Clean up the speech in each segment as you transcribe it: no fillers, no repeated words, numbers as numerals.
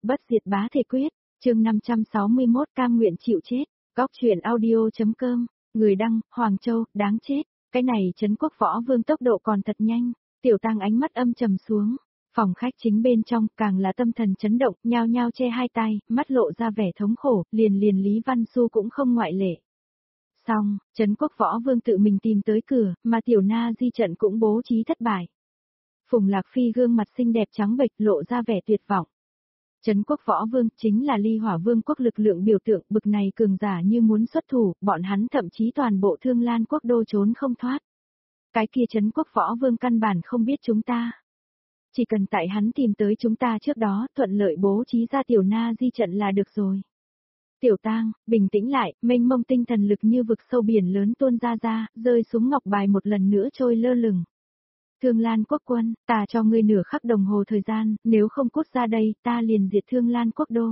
Bất diệt bá thể quyết, chương 561 cam nguyện chịu chết, góc truyện audio.com, người đăng, Hoàng Châu, đáng chết, cái này Trấn Quốc Võ Vương tốc độ còn thật nhanh, Tiểu Tăng ánh mắt âm trầm xuống, phòng khách chính bên trong càng là tâm thần chấn động, nhao nhao che hai tay, mắt lộ ra vẻ thống khổ, liền Lý Văn Xu cũng không ngoại lệ. Xong, Trấn Quốc Võ Vương tự mình tìm tới cửa, mà Tiểu Na Di trận cũng bố trí thất bại. Phùng Lạc Phi gương mặt xinh đẹp trắng bệch lộ ra vẻ tuyệt vọng. Trấn Quốc Võ Vương chính là Ly Hỏa Vương quốc lực lượng biểu tượng, bực này cường giả như muốn xuất thủ, bọn hắn thậm chí toàn bộ Thương Lan quốc đô trốn không thoát. Cái kia Trấn Quốc Võ Vương căn bản không biết chúng ta. Chỉ cần tại hắn tìm tới chúng ta trước đó, thuận lợi bố trí ra Tiểu Na Di trận là được rồi. Tiểu Tang, bình tĩnh lại, mênh mông tinh thần lực như vực sâu biển lớn tuôn ra, rơi xuống ngọc bài một lần nữa trôi lơ lửng. Thương Lan quốc quân, ta cho ngươi nửa khắc đồng hồ thời gian, nếu không cút ra đây, ta liền diệt Thương Lan quốc đô.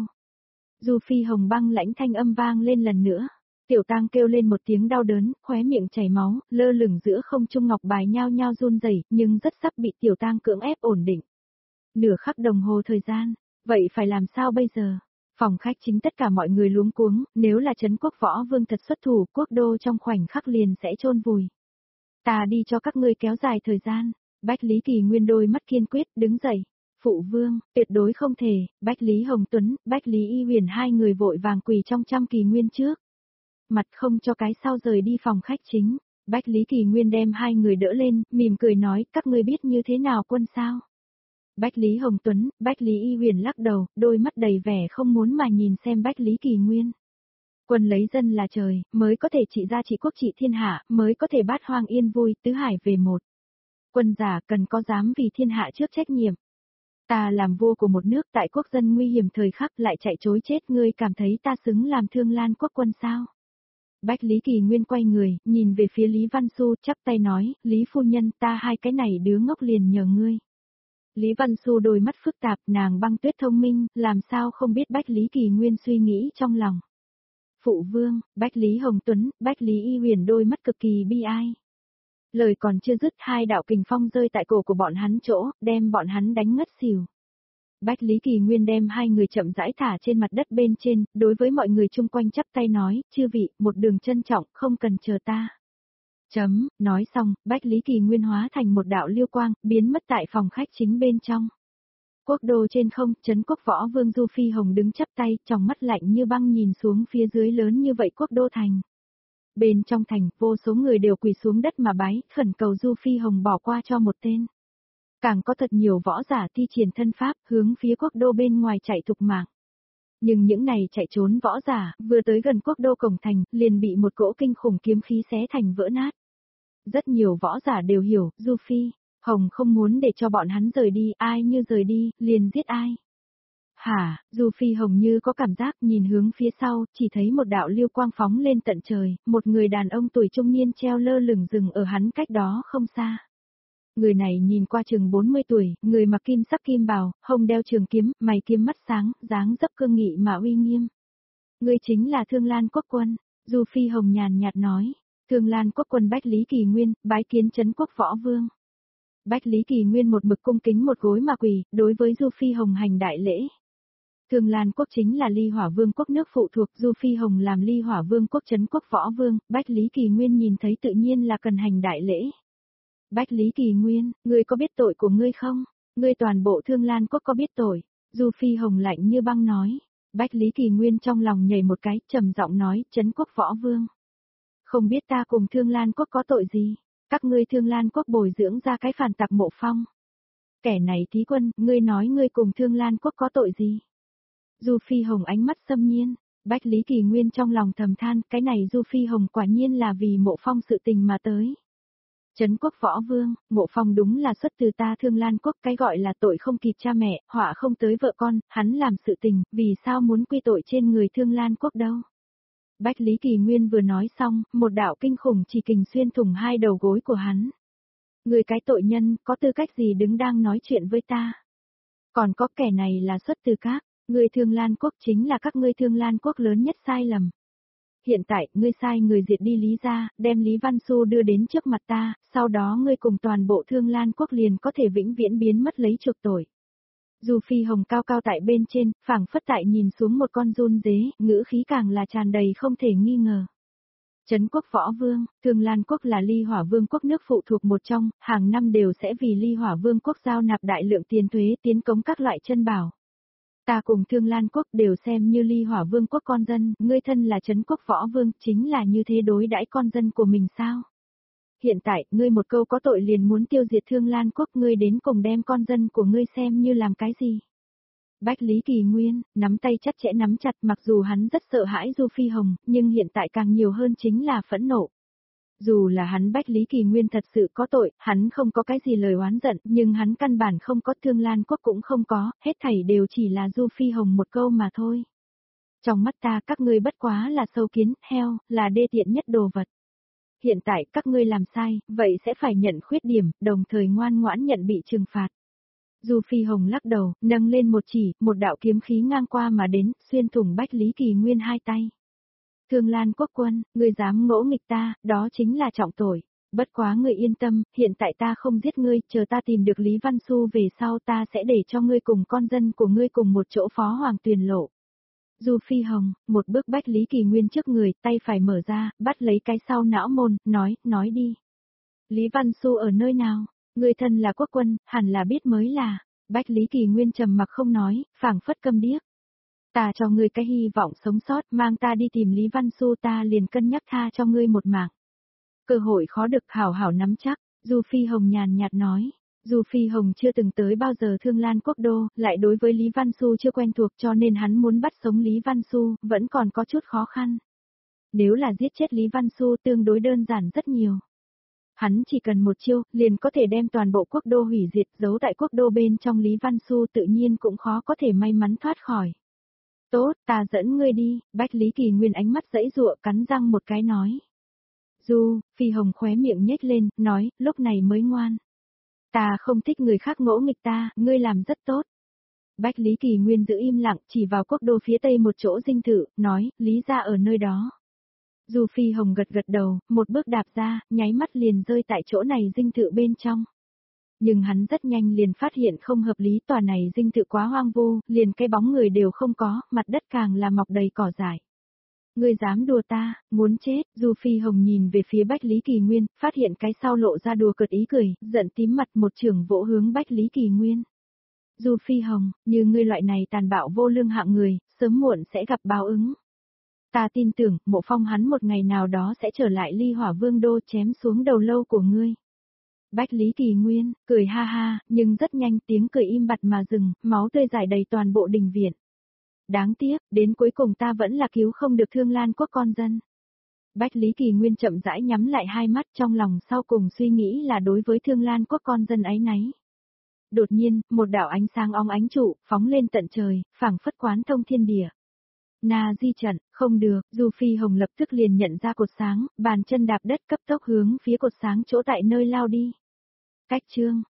Du Phi Hồng băng lãnh thanh âm vang lên lần nữa. Tiểu Tang kêu lên một tiếng đau đớn, khóe miệng chảy máu, lơ lửng giữa không trung ngọc bài nhao nhao run rẩy, nhưng rất sắp bị Tiểu Tang cưỡng ép ổn định. Nửa khắc đồng hồ thời gian, vậy phải làm sao bây giờ? Phòng khách chính tất cả mọi người luống cuống, nếu là Trấn Quốc Võ Vương thật xuất thủ, quốc đô trong khoảnh khắc liền sẽ chôn vùi. Ta đi cho các ngươi kéo dài thời gian. Bách Lý Kỳ Nguyên đôi mắt kiên quyết, đứng dậy. Phụ vương, tuyệt đối không thể. Bách Lý Hồng Tuấn, Bách Lý Y Huyền hai người vội vàng quỳ trong trăm Kỳ Nguyên trước. Mặt không cho cái sau rời đi phòng khách chính. Bách Lý Kỳ Nguyên đem hai người đỡ lên, mỉm cười nói, các ngươi biết như thế nào quân sao? Bách Lý Hồng Tuấn, Bách Lý Y Huyền lắc đầu, đôi mắt đầy vẻ không muốn mà nhìn xem Bách Lý Kỳ Nguyên. Quân lấy dân là trời, mới có thể trị gia trị quốc trị thiên hạ, mới có thể bát hoang yên vui, tứ hải về một. Quân giả cần có dám vì thiên hạ trước trách nhiệm. Ta làm vua của một nước tại quốc dân nguy hiểm thời khắc lại chạy trối chết, ngươi cảm thấy ta xứng làm Thương Lan quốc quân sao? Bách Lý Kỳ Nguyên quay người, nhìn về phía Lý Văn Xu, chắp tay nói, Lý phu nhân, ta hai cái này đứa ngốc liền nhờ ngươi. Lý Văn Xu đôi mắt phức tạp, nàng băng tuyết thông minh, làm sao không biết Bách Lý Kỳ Nguyên suy nghĩ trong lòng. Phụ vương, Bách Lý Hồng Tuấn, Bách Lý Y Huyền đôi mắt cực kỳ bi ai. Lời còn chưa dứt, hai đạo kình phong rơi tại cổ của bọn hắn chỗ, đem bọn hắn đánh ngất xỉu. Bách Lý Kỳ Nguyên đem hai người chậm rãi thả trên mặt đất bên trên, đối với mọi người chung quanh chắp tay nói, chư vị, một đường trân trọng, không cần chờ ta. Nói xong, Bách Lý Kỳ Nguyên hóa thành một đạo liêu quang, biến mất tại phòng khách chính bên trong. Quốc đô trên không, Trấn Quốc Võ Vương Du Phi Hồng đứng chắp tay, tròng mắt lạnh như băng nhìn xuống phía dưới lớn như vậy quốc đô thành. Bên trong thành, vô số người đều quỳ xuống đất mà bái, khẩn cầu Du Phi Hồng bỏ qua cho một tên. Càng có thật nhiều võ giả thi triển thân pháp, hướng phía quốc đô bên ngoài chạy thục mạng. Nhưng những này chạy trốn võ giả, vừa tới gần quốc đô cổng thành, liền bị một cỗ kinh khủng kiếm khí xé thành vỡ nát. Rất nhiều võ giả đều hiểu, Du Phi Hồng không muốn để cho bọn hắn rời đi, ai như rời đi, liền giết ai. Hả, Du Phi Hồng như có cảm giác nhìn hướng phía sau, chỉ thấy một đạo liêu quang phóng lên tận trời, một người đàn ông tuổi trung niên treo lơ lửng rừng ở hắn cách đó không xa. Người này nhìn qua chừng 40 tuổi, người mặc kim sắc kim bào, hông đeo trường kiếm, mày kiếm mắt sáng, dáng dấp cương nghị mà uy nghiêm. Người chính là Thương Lan quốc quân, Du Phi Hồng nhàn nhạt nói. Thương Lan quốc quân Bách Lý Kỳ Nguyên, bái kiến Trấn Quốc Võ Vương. Bách Lý Kỳ Nguyên một mực cung kính một gối mà quỳ, đối với Du Phi Hồng hành đại lễ. Thương Lan quốc chính là Ly Hỏa Vương quốc nước phụ thuộc, Du Phi Hồng làm Ly Hỏa Vương quốc Trấn Quốc Võ Vương, Bách Lý Kỳ Nguyên nhìn thấy tự nhiên là cần hành đại lễ. Bách Lý Kỳ Nguyên, ngươi có biết tội của ngươi không? Ngươi toàn bộ Thương Lan quốc có biết tội? Du Phi Hồng lạnh như băng nói. Bách Lý Kỳ Nguyên trong lòng nhảy một cái, trầm giọng nói, Trấn Quốc Võ Vương. Không biết ta cùng Thương Lan quốc có tội gì? Các ngươi Thương Lan quốc bồi dưỡng ra cái phản tặc Mộ Phong. Kẻ này thí quân, ngươi nói ngươi cùng Thương Lan quốc có tội gì? Du Phi Hồng ánh mắt xâm nhiên, Bách Lý Kỳ Nguyên trong lòng thầm than, cái này Du Phi Hồng quả nhiên là vì Mộ Phong sự tình mà tới. Trấn Quốc Võ Vương, Mộ Phong đúng là xuất từ ta Thương Lan quốc, cái gọi là tội không kịp cha mẹ, họa không tới vợ con, hắn làm sự tình, vì sao muốn quy tội trên người Thương Lan quốc đâu? Bách Lý Kỳ Nguyên vừa nói xong, một đạo kinh khủng chỉ kình xuyên thủng hai đầu gối của hắn. Người cái tội nhân, có tư cách gì đứng đang nói chuyện với ta? Còn có kẻ này là xuất từ các, người Thương Lan quốc chính là các ngươi Thương Lan quốc lớn nhất sai lầm. Hiện tại, ngươi sai người diệt đi Lý gia, đem Lý Văn Xu đưa đến trước mặt ta, sau đó ngươi cùng toàn bộ Thương Lan quốc liền có thể vĩnh viễn biến mất lấy chuộc tội. Du Phi Hồng cao cao tại bên trên, phảng phất tại nhìn xuống một con run dế, ngữ khí càng là tràn đầy không thể nghi ngờ. Trấn quốc võ vương, Thương Lan quốc là Ly Hỏa Vương quốc nước phụ thuộc một trong, hàng năm đều sẽ vì Ly Hỏa Vương quốc giao nạp đại lượng tiền thuế tiến cống các loại chân bảo. Ta cùng Thương Lan quốc đều xem như Ly Hỏa Vương quốc con dân, ngươi thân là Trấn quốc võ vương, chính là như thế đối đãi con dân của mình sao? Hiện tại, ngươi một câu có tội liền muốn tiêu diệt Thương Lan quốc, ngươi đến cùng đem con dân của ngươi xem như làm cái gì? Bách Lý Kỳ Nguyên, nắm tay chặt chẽ nắm chặt, mặc dù hắn rất sợ hãi Du Phi Hồng, nhưng hiện tại càng nhiều hơn chính là phẫn nộ. Dù là hắn Bách Lý Kỳ Nguyên thật sự có tội, hắn không có cái gì lời oán giận, nhưng hắn căn bản không có, Thương Lan quốc cũng không có, hết thảy đều chỉ là Du Phi Hồng một câu mà thôi. Trong mắt ta các ngươi bất quá là sâu kiến, heo, là đê tiện nhất đồ vật. Hiện tại các ngươi làm sai, vậy sẽ phải nhận khuyết điểm, đồng thời ngoan ngoãn nhận bị trừng phạt. Du Phi Hồng lắc đầu, nâng lên một chỉ, một đạo kiếm khí ngang qua mà đến, xuyên thủng Bách Lý Kỳ Nguyên hai tay. Thương Lan quốc quân, ngươi dám ngỗ nghịch ta, đó chính là trọng tội. Bất quá ngươi yên tâm, hiện tại ta không giết ngươi, chờ ta tìm được Lý Văn Xu về sau ta sẽ để cho ngươi cùng con dân của ngươi cùng một chỗ phó hoàng tuyền lộ. Du Phi Hồng, một bước Bách Lý Kỳ Nguyên trước người, tay phải mở ra, bắt lấy cái sau não môn, nói đi. Lý Văn Xu ở nơi nào? Người thân là quốc quân, hẳn là biết mới là. Bách Lý Kỳ Nguyên trầm mặc không nói, phảng phất câm điếc. Ta cho ngươi cái hy vọng sống sót, mang ta đi tìm Lý Văn Xu, ta liền cân nhắc tha cho ngươi một mạng. Cơ hội khó được, hảo hảo nắm chắc, Du Phi Hồng nhàn nhạt nói. Du Phi Hồng chưa từng tới bao giờ Thương Lan quốc đô, lại đối với Lý Văn Xu chưa quen thuộc, cho nên hắn muốn bắt sống Lý Văn Xu, vẫn còn có chút khó khăn. Nếu là giết chết Lý Văn Xu tương đối đơn giản rất nhiều. Hắn chỉ cần một chiêu, liền có thể đem toàn bộ quốc đô hủy diệt, giấu tại quốc đô bên trong Lý Văn Xu tự nhiên cũng khó có thể may mắn thoát khỏi. Tốt, ta dẫn ngươi đi, Bách Lý Kỳ Nguyên ánh mắt giãy giụa, cắn răng một cái nói. Du, Phi Hồng khóe miệng nhếch lên, nói, lúc này mới ngoan. Ta không thích người khác ngỗ nghịch ta, ngươi làm rất tốt. Bách Lý Kỳ Nguyên giữ im lặng, chỉ vào quốc đô phía tây một chỗ dinh thự, nói, Lý gia ở nơi đó. Du Phi Hồng gật gật đầu, một bước đạp ra, nháy mắt liền rơi tại chỗ này dinh thự bên trong. Nhưng hắn rất nhanh liền phát hiện không hợp lý, tòa này dinh thự quá hoang vu, liền cái bóng người đều không có, mặt đất càng là mọc đầy cỏ dại. Ngươi dám đùa ta, muốn chết, Du Phi Hồng nhìn về phía Bách Lý Kỳ Nguyên, phát hiện cái sau lộ ra đùa cợt ý cười, giận tím mặt, một chưởng vỗ hướng Bách Lý Kỳ Nguyên. Du Phi Hồng, như ngươi loại này tàn bạo vô lương hạng người, sớm muộn sẽ gặp báo ứng. Ta tin tưởng, Mộ Phong hắn một ngày nào đó sẽ trở lại Ly Hỏa Vương đô chém xuống đầu lâu của ngươi. Bách Lý Kỳ Nguyên, cười ha ha, nhưng rất nhanh tiếng cười im bặt mà dừng, máu tươi rải đầy toàn bộ đình viện. Đáng tiếc, đến cuối cùng ta vẫn là cứu không được Thương Lan quốc con dân. Bách Lý Kỳ Nguyên chậm rãi nhắm lại hai mắt, trong lòng sau cùng suy nghĩ là đối với Thương Lan quốc con dân áy náy. Đột nhiên, một đạo ánh sáng óng ánh trụ, phóng lên tận trời, phảng phất quán thông thiên địa. Na di trận, không được, Du Phi Hồng lập tức liền nhận ra cột sáng, bàn chân đạp đất cấp tốc hướng phía cột sáng chỗ tại nơi lao đi. Cách chương,